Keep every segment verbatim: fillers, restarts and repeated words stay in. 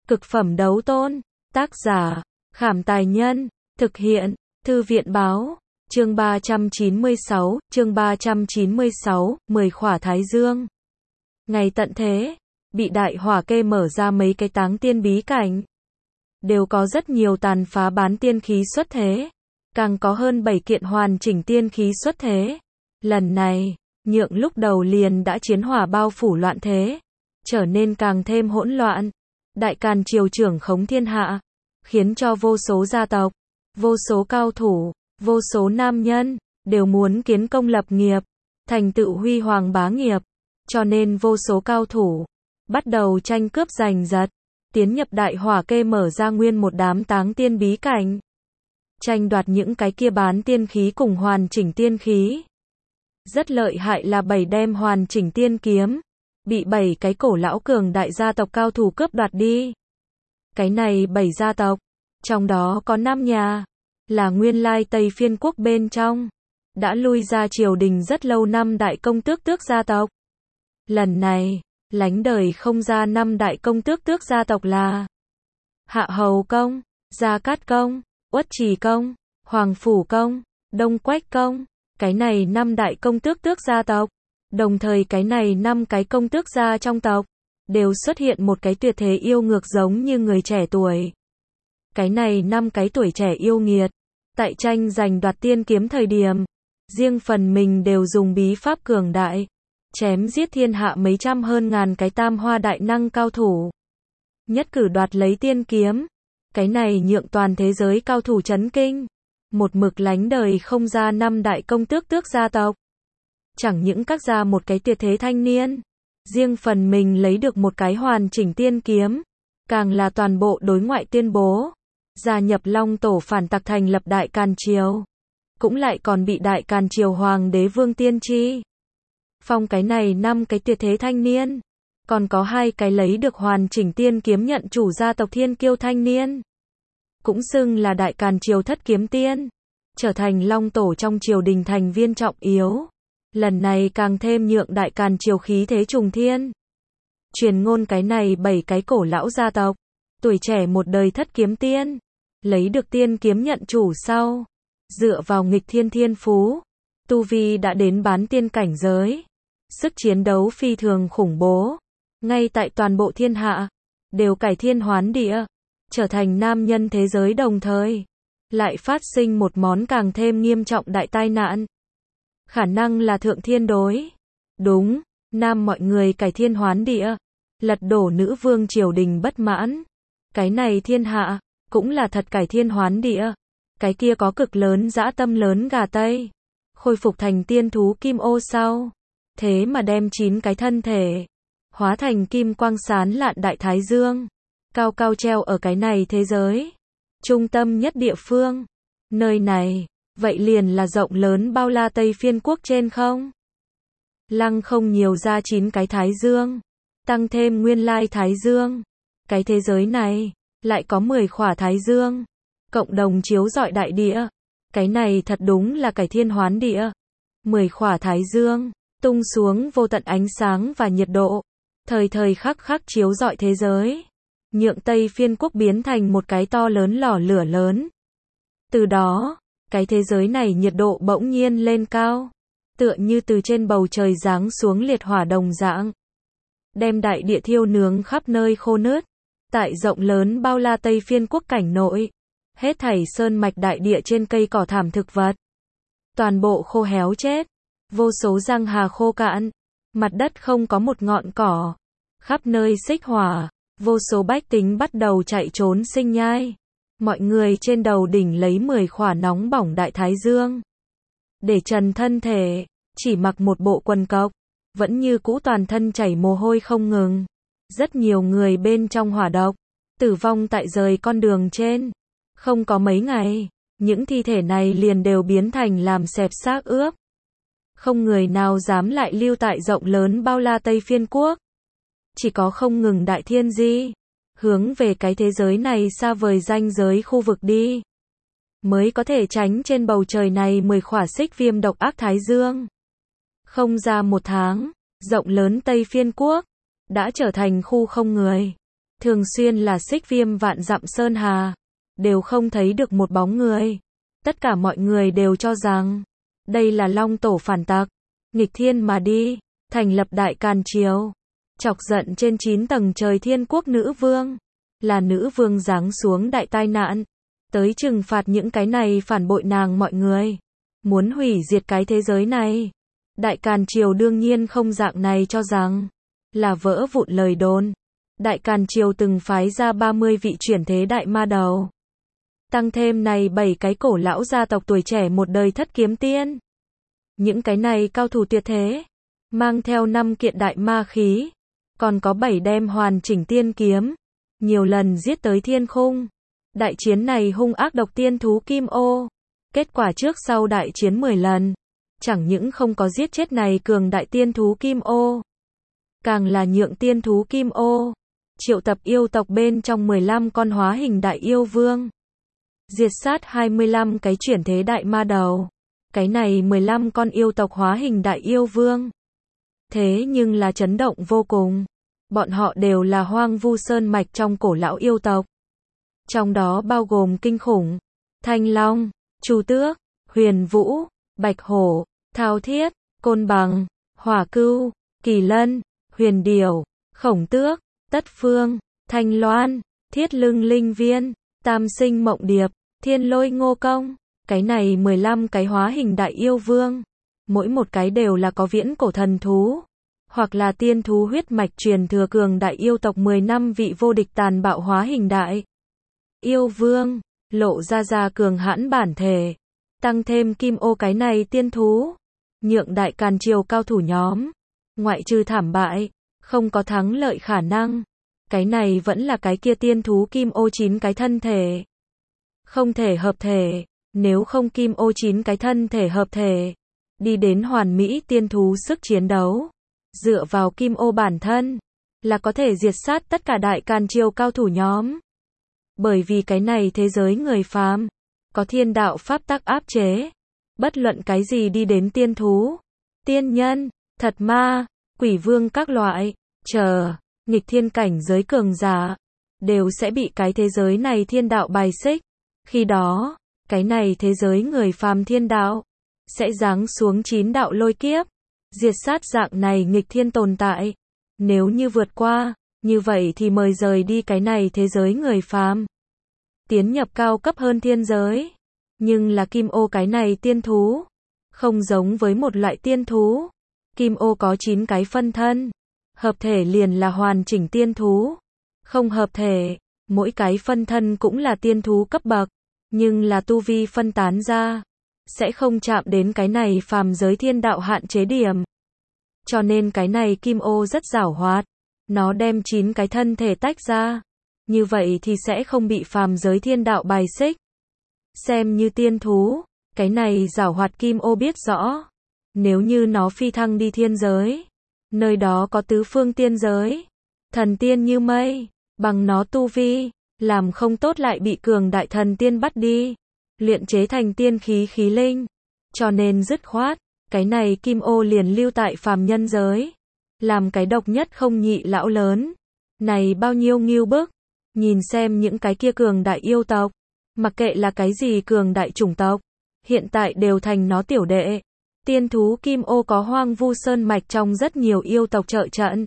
Cực phẩm đấu tôn. Tác giả, Khảm Tài Nhân. Thực hiện, Thư viện Báo. Chương ba trăm chín mươi sáu, chương ba trăm chín mươi sáu, mười khỏa thái dương. Ngày tận thế, bị đại hỏa kê mở ra mấy cái táng tiên bí cảnh. Đều có rất nhiều tàn phá bán tiên khí xuất thế. Càng có hơn bảy kiện hoàn chỉnh tiên khí xuất thế. Lần này, nhượng lúc đầu liền đã chiến hỏa bao phủ loạn thế. Trở nên càng thêm hỗn loạn. Đại Càn triều trưởng khống thiên hạ. Khiến cho vô số gia tộc, vô số cao thủ, vô số nam nhân, đều muốn kiến công lập nghiệp, thành tựu huy hoàng bá nghiệp. Cho nên vô số cao thủ, bắt đầu tranh cướp giành giật, tiến nhập đại hỏa kê mở ra nguyên một đám táng tiên bí cảnh. Tranh đoạt những cái kia bán tiên khí cùng hoàn chỉnh tiên khí. Rất lợi hại là bảy đem hoàn chỉnh tiên kiếm, bị bảy cái cổ lão cường đại gia tộc cao thủ cướp đoạt đi. Cái này bảy gia tộc, trong đó có năm nhà, là nguyên lai Tây Phiên quốc bên trong, đã lui ra triều đình rất lâu năm đại công tước tước gia tộc. Lần này, lánh đời không ra năm đại công tước tước gia tộc là Hạ Hầu Công, Gia Cát Công, Uất Trì Công, Hoàng Phủ Công, Đông Quách Công. Cái này năm đại công tước tước gia tộc. Đồng thời cái này năm cái công tước gia trong tộc, đều xuất hiện một cái tuyệt thế yêu ngược giống như người trẻ tuổi. Cái này năm cái tuổi trẻ yêu nghiệt, tại tranh giành đoạt tiên kiếm thời điểm, riêng phần mình đều dùng bí pháp cường đại, chém giết thiên hạ mấy trăm hơn ngàn cái tam hoa đại năng cao thủ. Nhất cử đoạt lấy tiên kiếm, cái này nhượng toàn thế giới cao thủ chấn kinh. Một mực lánh đời không ra năm đại công tước tước gia tộc. Chẳng những các gia một cái tuyệt thế thanh niên, riêng phần mình lấy được một cái hoàn chỉnh tiên kiếm, càng là toàn bộ đối ngoại tuyên bố, gia nhập Long Tổ phản tặc thành lập Đại Càn triều, cũng lại còn bị Đại Càn triều hoàng đế Vương Tiên Tri phong. Cái này năm cái tuyệt thế thanh niên, còn có hai cái lấy được hoàn chỉnh tiên kiếm nhận chủ gia tộc thiên kiêu thanh niên, cũng xưng là Đại Càn triều thất kiếm tiên, trở thành Long Tổ trong triều đình thành viên trọng yếu. Lần này càng thêm nhượng Đại Càn triều khí thế trùng thiên. Truyền ngôn cái này bảy cái cổ lão gia tộc, tuổi trẻ một đời thất kiếm tiên, lấy được tiên kiếm nhận chủ sau, dựa vào nghịch thiên thiên phú, tu vi đã đến bán tiên cảnh giới, sức chiến đấu phi thường khủng bố, ngay tại toàn bộ thiên hạ, đều cải thiên hoán địa, trở thành nam nhân thế giới, đồng thời lại phát sinh một món càng thêm nghiêm trọng đại tai nạn. Khả năng là thượng thiên đối. Đúng, nam mọi người cải thiên hoán địa, lật đổ nữ vương triều đình bất mãn. Cái này thiên hạ, cũng là thật cải thiên hoán địa. Cái kia có cực lớn dã tâm lớn gà Tây, khôi phục thành tiên thú kim ô sau. Thế mà đem chín cái thân thể, hóa thành kim quang sán lạn đại thái dương. Cao cao treo ở cái này thế giới. Trung tâm nhất địa phương. Nơi này, vậy liền là rộng lớn bao la Tây Phiên quốc trên không. Lăng không nhiều ra chín cái thái dương. Tăng thêm nguyên lai thái dương. Cái thế giới này, lại có mười khỏa thái dương. Cộng đồng chiếu rọi đại địa. Cái này thật đúng là cải thiên hoán địa. mười khỏa thái dương, tung xuống vô tận ánh sáng và nhiệt độ. Thời thời khắc khắc chiếu rọi thế giới. Nhượng Tây Phiên quốc biến thành một cái to lớn lò lửa lớn. Từ đó, cái thế giới này nhiệt độ bỗng nhiên lên cao, tựa như từ trên bầu trời giáng xuống liệt hỏa đồng dạng, đem đại địa thiêu nướng khắp nơi khô nứt. Tại rộng lớn bao la Tây Phiên quốc cảnh nội, hết thảy sơn mạch đại địa trên cây cỏ thảm thực vật, toàn bộ khô héo chết, vô số giang hà khô cạn, mặt đất không có một ngọn cỏ, khắp nơi xích hỏa, vô số bách tính bắt đầu chạy trốn sinh nhai. Mọi người trên đầu đỉnh lấy mười khỏa nóng bỏng đại thái dương, để trần thân thể, chỉ mặc một bộ quần cộc, vẫn như cũ toàn thân chảy mồ hôi không ngừng. Rất nhiều người bên trong hỏa độc, tử vong tại rời con đường trên. Không có mấy ngày, những thi thể này liền đều biến thành làm xẹp xác ướp. Không người nào dám lại lưu tại rộng lớn bao la Tây Phiên quốc. Chỉ có không ngừng đại thiên di, hướng về cái thế giới này xa vời ranh giới khu vực đi, mới có thể tránh trên bầu trời này mười khỏa xích viêm độc ác thái dương. Không ra một tháng, rộng lớn Tây Phiên quốc đã trở thành khu không người. thường xuyên là xích viêm vạn dặm sơn hà, đều không thấy được một bóng người. Tất cả mọi người đều cho rằng, đây là Long Tổ phản tặc, nghịch thiên mà đi, thành lập Đại Càn Triều, chọc giận trên chín tầng trời Thiên Quốc nữ vương, là nữ vương giáng xuống đại tai nạn, tới trừng phạt những cái này phản bội nàng mọi người, muốn hủy diệt cái thế giới này. Đại Càn Triều đương nhiên không dạng này cho rằng, là vỡ vụn lời đồn. Đại Càn Triều từng phái ra ba mươi vị chuyển thế đại ma đầu. Tăng thêm này bảy cái cổ lão gia tộc tuổi trẻ một đời thất kiếm tiên. Những cái này cao thủ tuyệt thế, mang theo năm kiện đại ma khí, còn có bảy đem hoàn chỉnh tiên kiếm, nhiều lần giết tới thiên khung. Đại chiến này hung ác độc tiên thú Kim Ô. Kết quả trước sau đại chiến mười lần, chẳng những không có giết chết này cường đại tiên thú Kim Ô, càng là nhượng tiên thú Kim Ô triệu tập yêu tộc bên trong mười lăm con hóa hình đại yêu vương, diệt sát hai mươi lăm cái chuyển thế đại ma đầu. Cái này mười lăm con yêu tộc hóa hình đại yêu vương, thế nhưng là chấn động vô cùng. Bọn họ đều là Hoang Vu Sơn mạch trong cổ lão yêu tộc, trong đó bao gồm kinh khủng, Thanh Long, Chu Tước, Huyền Vũ, Bạch Hổ, Thao Thiết, Côn Bằng, Hỏa Cưu, Kỳ Lân, Huyền Điểu, Khổng Tước, Tất Phương, Thanh Loan, Thiết Lưng Linh Viên, Tam Sinh Mộng Điệp, Thiên Lôi Ngô Công. Cái này mười lăm cái hóa hình đại yêu vương, mỗi một cái đều là có viễn cổ thần thú, hoặc là tiên thú huyết mạch truyền thừa cường đại yêu tộc mười năm vị vô địch tàn bạo hóa hình đại yêu vương, lộ ra ra cường hãn bản thể, tăng thêm Kim Ô cái này tiên thú, nhượng Đại Càn Triều cao thủ nhóm, ngoại trừ thảm bại, không có thắng lợi khả năng. Cái này vẫn là cái kia tiên thú Kim Ô chín cái thân thể, không thể hợp thể. Nếu không Kim Ô chín cái thân thể hợp thể, đi đến hoàn mỹ tiên thú sức chiến đấu, dựa vào Kim Ô bản thân, là có thể diệt sát tất cả Đại Càn Triều cao thủ nhóm. Bởi vì cái này thế giới người phàm, có thiên đạo pháp tắc áp chế, bất luận cái gì đi đến tiên thú, tiên nhân, thật ma, quỷ vương các loại, chờ, nghịch thiên cảnh giới cường giả, đều sẽ bị cái thế giới này thiên đạo bài xích. Khi đó, cái này thế giới người phàm thiên đạo, sẽ giáng xuống chín đạo lôi kiếp, diệt sát dạng này nghịch thiên tồn tại. Nếu như vượt qua, như vậy thì mời rời đi cái này thế giới người phàm, tiến nhập cao cấp hơn thiên giới. Nhưng là Kim Ô cái này tiên thú, không giống với một loại tiên thú. Kim Ô có chín cái phân thân, hợp thể liền là hoàn chỉnh tiên thú, không hợp thể, mỗi cái phân thân cũng là tiên thú cấp bậc, nhưng là tu vi phân tán ra, sẽ không chạm đến cái này phàm giới thiên đạo hạn chế điểm. Cho nên cái này Kim Ô rất giảo hoạt, nó đem chín cái thân thể tách ra, như vậy thì sẽ không bị phàm giới thiên đạo bài xích. Xem như tiên thú, cái này giảo hoạt Kim Ô biết rõ, nếu như nó phi thăng đi thiên giới, nơi đó có tứ phương tiên giới, thần tiên như mây, bằng nó tu vi, làm không tốt lại bị cường đại thần tiên bắt đi, luyện chế thành tiên khí khí linh. Cho nên dứt khoát, cái này Kim Ô liền lưu tại phàm nhân giới, làm cái độc nhất không nhị lão lớn. Này bao nhiêu nghiêu bức, nhìn xem những cái kia cường đại yêu tộc, mặc kệ là cái gì cường đại chủng tộc, hiện tại đều thành nó tiểu đệ. Tiên thú Kim Ô có Hoang Vu Sơn mạch trong rất nhiều yêu tộc trợ trận.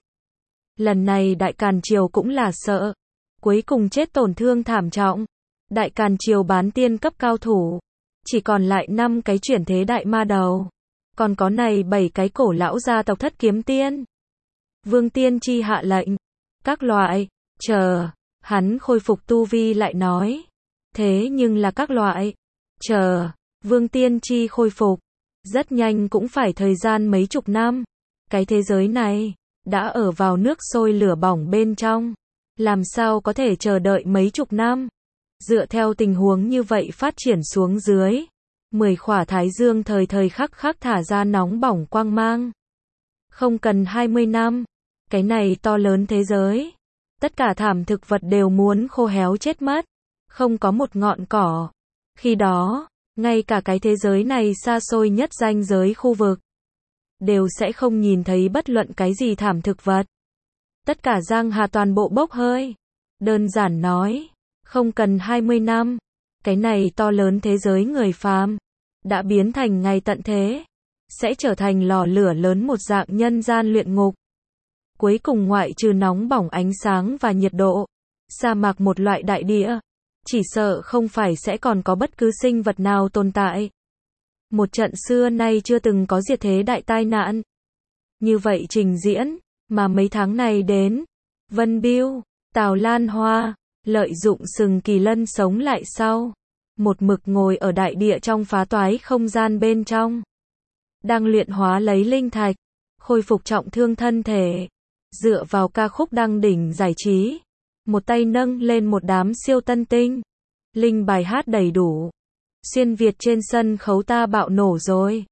Lần này Đại Càn Triều cũng là sợ, cuối cùng chết tổn thương thảm trọng. Đại Càn Triều bán tiên cấp cao thủ, chỉ còn lại năm cái chuyển thế đại ma đầu, còn có này bảy cái cổ lão gia tộc thất kiếm tiên. Vương Tiên Tri hạ lệnh, các loại, chờ, hắn khôi phục tu vi lại nói. Thế nhưng là các loại, chờ, Vương Tiên Tri khôi phục, rất nhanh cũng phải thời gian mấy chục năm. Cái thế giới này, đã ở vào nước sôi lửa bỏng bên trong, làm sao có thể chờ đợi mấy chục năm. Dựa theo tình huống như vậy phát triển xuống dưới, mười khỏa thái dương thời thời khắc khắc thả ra nóng bỏng quang mang. Không cần hai mươi năm, cái này to lớn thế giới, tất cả thảm thực vật đều muốn khô héo chết mất, không có một ngọn cỏ. Khi đó, ngay cả cái thế giới này xa xôi nhất ranh giới khu vực, đều sẽ không nhìn thấy bất luận cái gì thảm thực vật. Tất cả giang hà toàn bộ bốc hơi, Đơn giản nói, không cần hai mươi năm, cái này to lớn thế giới người phàm, đã biến thành ngày tận thế, sẽ trở thành lò lửa lớn một dạng nhân gian luyện ngục. Cuối cùng ngoại trừ nóng bỏng ánh sáng và nhiệt độ, sa mạc một loại đại địa, chỉ sợ không phải sẽ còn có bất cứ sinh vật nào tồn tại. Một trận xưa nay chưa từng có diệt thế đại tai nạn. Như vậy trình diễn, mà mấy tháng này đến, Vân Biêu, Tào Lan Hoa, lợi dụng sừng kỳ lân sống lại sau. Một mực ngồi ở đại địa trong phá toái không gian bên trong. Đang luyện hóa lấy linh thạch, khôi phục trọng thương thân thể. Dựa vào ca khúc đăng đỉnh giải trí. Một tay nâng lên một đám siêu tân tinh. Linh bài hát đầy đủ. Xuyên Việt trên sân khấu ta bạo nổ rồi.